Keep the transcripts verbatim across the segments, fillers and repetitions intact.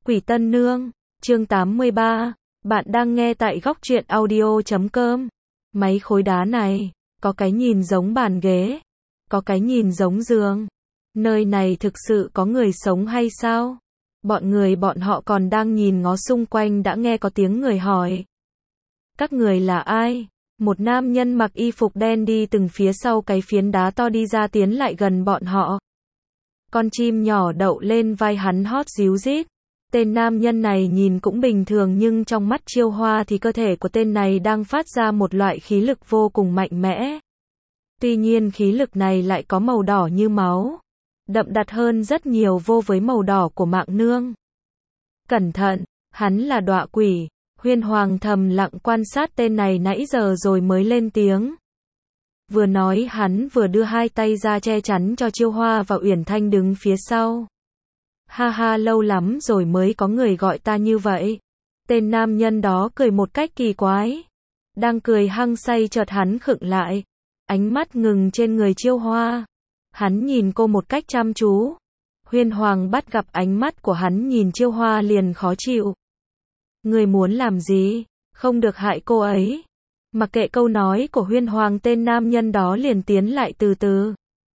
Quỷ Tân Nương, chương tám mươi ba, bạn đang nghe tại góc truyện audio chấm com. Mấy khối đá này, có cái nhìn giống bàn ghế, có cái nhìn giống giường. Nơi này thực sự có người sống hay sao? Bọn người bọn họ còn đang nhìn ngó xung quanh đã nghe có tiếng người hỏi. Các người là ai? Một nam nhân mặc y phục đen đi từng phía sau cái phiến đá to đi ra tiến lại gần bọn họ. Con chim nhỏ đậu lên vai hắn hót ríu rít. Tên nam nhân này nhìn cũng bình thường nhưng trong mắt Chiêu Hoa thì cơ thể của tên này đang phát ra một loại khí lực vô cùng mạnh mẽ. Tuy nhiên khí lực này lại có màu đỏ như máu, đậm đặc hơn rất nhiều vô với màu đỏ của Mạng Nương. Cẩn thận, hắn là đọa quỷ. Huyên Hoàng thầm lặng quan sát tên này nãy giờ rồi mới lên tiếng. Vừa nói hắn vừa đưa hai tay ra che chắn cho Chiêu Hoa và Uyển Thanh đứng phía sau. Ha ha, lâu lắm rồi mới có người gọi ta như vậy. Tên nam nhân đó cười một cách kỳ quái. Đang cười hăng say chợt hắn khựng lại. Ánh mắt ngừng trên người Chiêu Hoa. Hắn nhìn cô một cách chăm chú. Huyên Hoàng bắt gặp ánh mắt của hắn nhìn Chiêu Hoa liền khó chịu. Người muốn làm gì? Không được hại cô ấy. Mặc kệ câu nói của Huyên Hoàng, tên nam nhân đó liền tiến lại từ từ.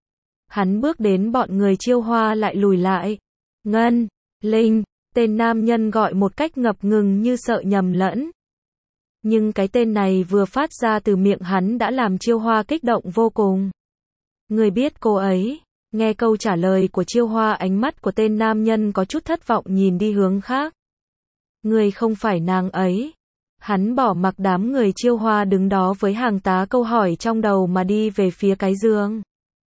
Hắn bước đến bọn người Chiêu Hoa lại lùi lại. Ngân, Linh, tên nam nhân gọi một cách ngập ngừng như sợ nhầm lẫn. Nhưng cái tên này vừa phát ra từ miệng hắn đã làm Chiêu Hoa kích động vô cùng. Người biết cô ấy? Nghe câu trả lời của Chiêu Hoa, ánh mắt của tên nam nhân có chút thất vọng nhìn đi hướng khác. Người không phải nàng ấy. Hắn bỏ mặc đám người Chiêu Hoa đứng đó với hàng tá câu hỏi trong đầu mà đi về phía cái giường.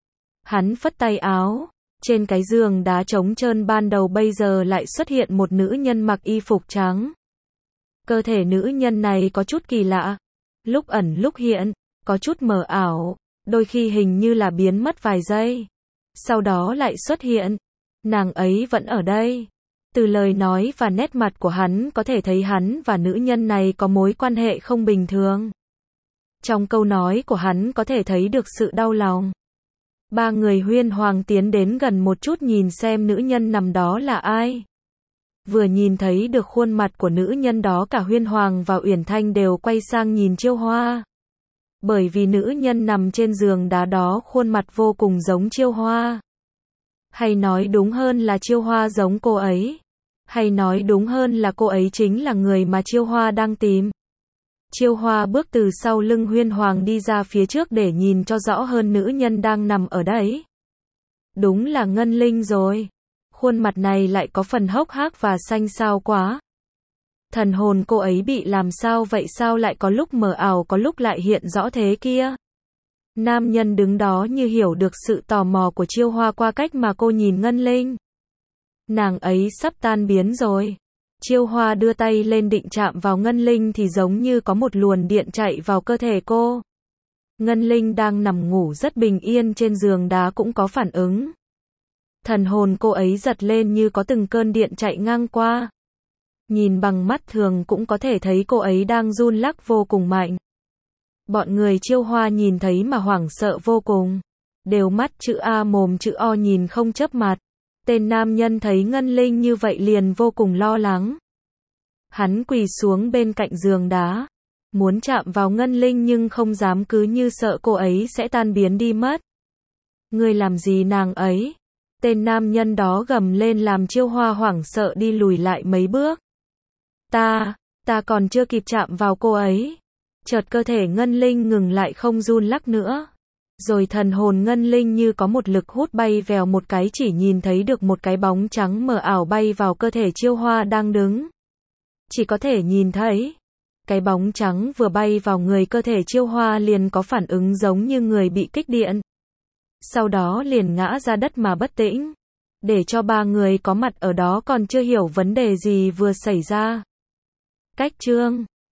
Hắn phất tay áo. Trên cái giường đá trống trơn ban đầu bây giờ lại xuất hiện một nữ nhân mặc y phục trắng. Cơ thể nữ nhân này có chút kỳ lạ. Lúc ẩn lúc hiện, có chút mờ ảo, đôi khi hình như là biến mất vài giây. Sau đó lại xuất hiện. Nàng ấy vẫn ở đây. Từ lời nói và nét mặt của hắn có thể thấy hắn và nữ nhân này có mối quan hệ không bình thường. Trong câu nói của hắn có thể thấy được sự đau lòng. Ba người Huyên Hoàng tiến đến gần một chút nhìn xem nữ nhân nằm đó là ai. Vừa nhìn thấy được khuôn mặt của nữ nhân đó, cả Huyên Hoàng và Uyển Thanh đều quay sang nhìn Chiêu Hoa. Bởi vì nữ nhân nằm trên giường đá đó khuôn mặt vô cùng giống Chiêu Hoa. Hay nói đúng hơn là Chiêu Hoa giống cô ấy. Hay nói đúng hơn là cô ấy chính là người mà Chiêu Hoa đang tìm. Chiêu Hoa bước từ sau lưng Huyên Hoàng đi ra phía trước để nhìn cho rõ hơn nữ nhân đang nằm ở đấy. Đúng là Ngân Linh rồi. Khuôn mặt này lại có phần hốc hác và xanh xao quá. Thần hồn cô ấy bị làm sao vậy, sao lại có lúc mờ ảo có lúc lại hiện rõ thế kia? Nam nhân đứng đó như hiểu được sự tò mò của Chiêu Hoa qua cách mà cô nhìn Ngân Linh. Nàng ấy sắp tan biến rồi. Chiêu Hoa đưa tay lên định chạm vào Ngân Linh thì giống như có một luồng điện chạy vào cơ thể cô. Ngân Linh đang nằm ngủ rất bình yên trên giường đá cũng có phản ứng. Thần hồn cô ấy giật lên như có từng cơn điện chạy ngang qua. Nhìn bằng mắt thường cũng có thể thấy cô ấy đang run lắc vô cùng mạnh. Bọn người Chiêu Hoa nhìn thấy mà hoảng sợ vô cùng. Đều mắt chữ A mồm chữ O nhìn không chớp mặt. Tên nam nhân thấy Ngân Linh như vậy liền vô cùng lo lắng. Hắn quỳ xuống bên cạnh giường đá. Muốn chạm vào Ngân Linh nhưng không dám, cứ như sợ cô ấy sẽ tan biến đi mất. Ngươi làm gì nàng ấy? Tên nam nhân đó gầm lên làm Chiêu Hoa hoảng sợ đi lùi lại mấy bước. Ta, ta còn chưa kịp chạm vào cô ấy. Chợt cơ thể Ngân Linh ngừng lại không run lắc nữa. Rồi thần hồn Ngân Linh như có một lực hút bay vèo một cái, chỉ nhìn thấy được một cái bóng trắng mờ ảo bay vào cơ thể Chiêu Hoa đang đứng. Chỉ có thể nhìn thấy. Cái bóng trắng vừa bay vào người cơ thể Chiêu Hoa liền có phản ứng giống như người bị kích điện. Sau đó liền ngã ra đất mà bất tĩnh. Để cho ba người có mặt ở đó còn chưa hiểu vấn đề gì vừa xảy ra. Cách chương